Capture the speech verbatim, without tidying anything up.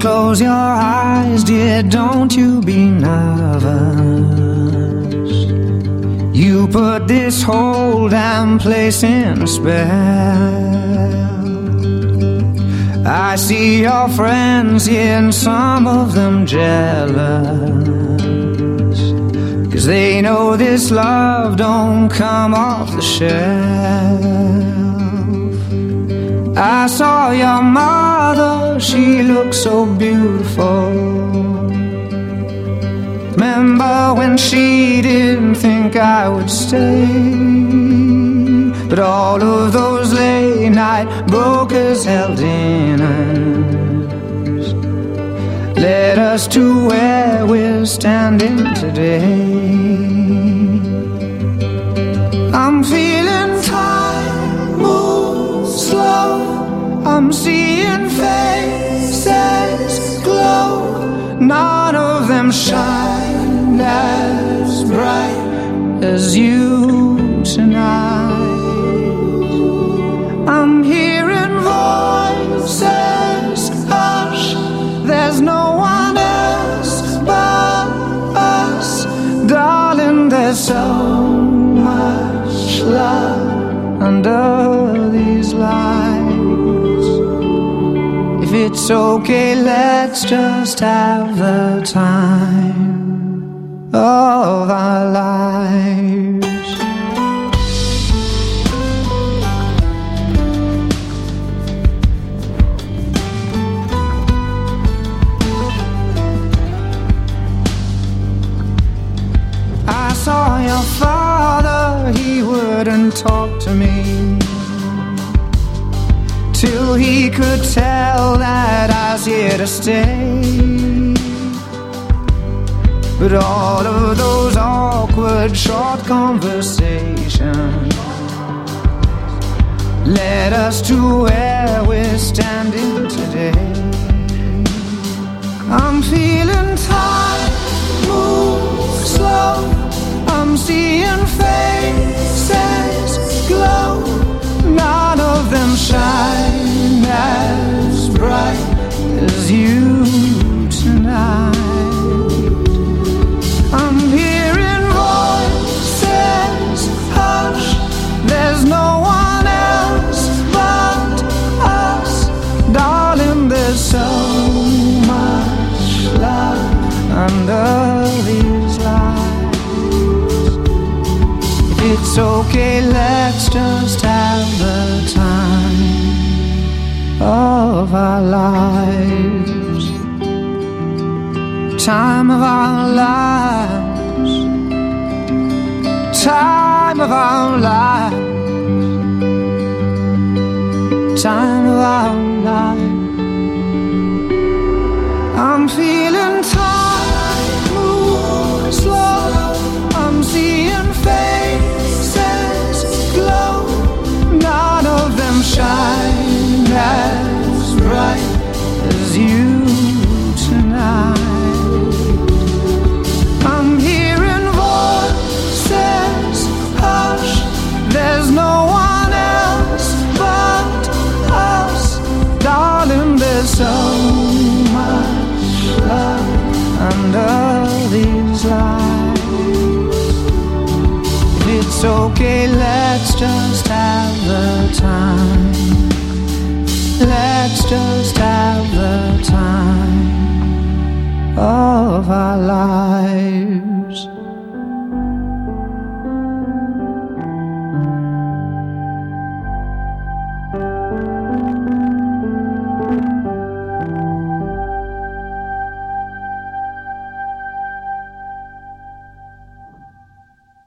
close your eyes, dear, don't you be nervous. You put this whole damn place in a spell. I see your friends here and some of them jealous, 'cause they know this love don't come off the shelf. I saw your mother, she looked so beautiful. Remember when she didn't think I would stay? But all of those late night brokers held dinners led us to where we're standing today. I'm feeling time move slow. I'm seeing faces glow. None of them shine as bright as you tonight. I'm hearing voices hush. There's no one else but us. Darling, there's so much love under these lights. If it's okay, let's just have the time of our lives. I saw your father, he wouldn't talk to me till he could tell that I was here to stay. But all of those awkward short conversations led us to where we're standing today. I'm feeling time move slow. I'm seeing faces glow. None of them shine as bright as you tonight. I'm hearing voices hush. There's no one else but us. Darling, there's so much love under these lights. If it's okay, let's just have the time of our lives. Time of our lives. Time of our lives. Time of our lives. I'm feeling time move slow. I'm seeing faces glow. None of them shine as bright as you tonight. I'm hearing voices hush. There's no one else but us. Darling, there's so much love under these lights. If it's okay, let's just have the time. Let's just have the time of our lives.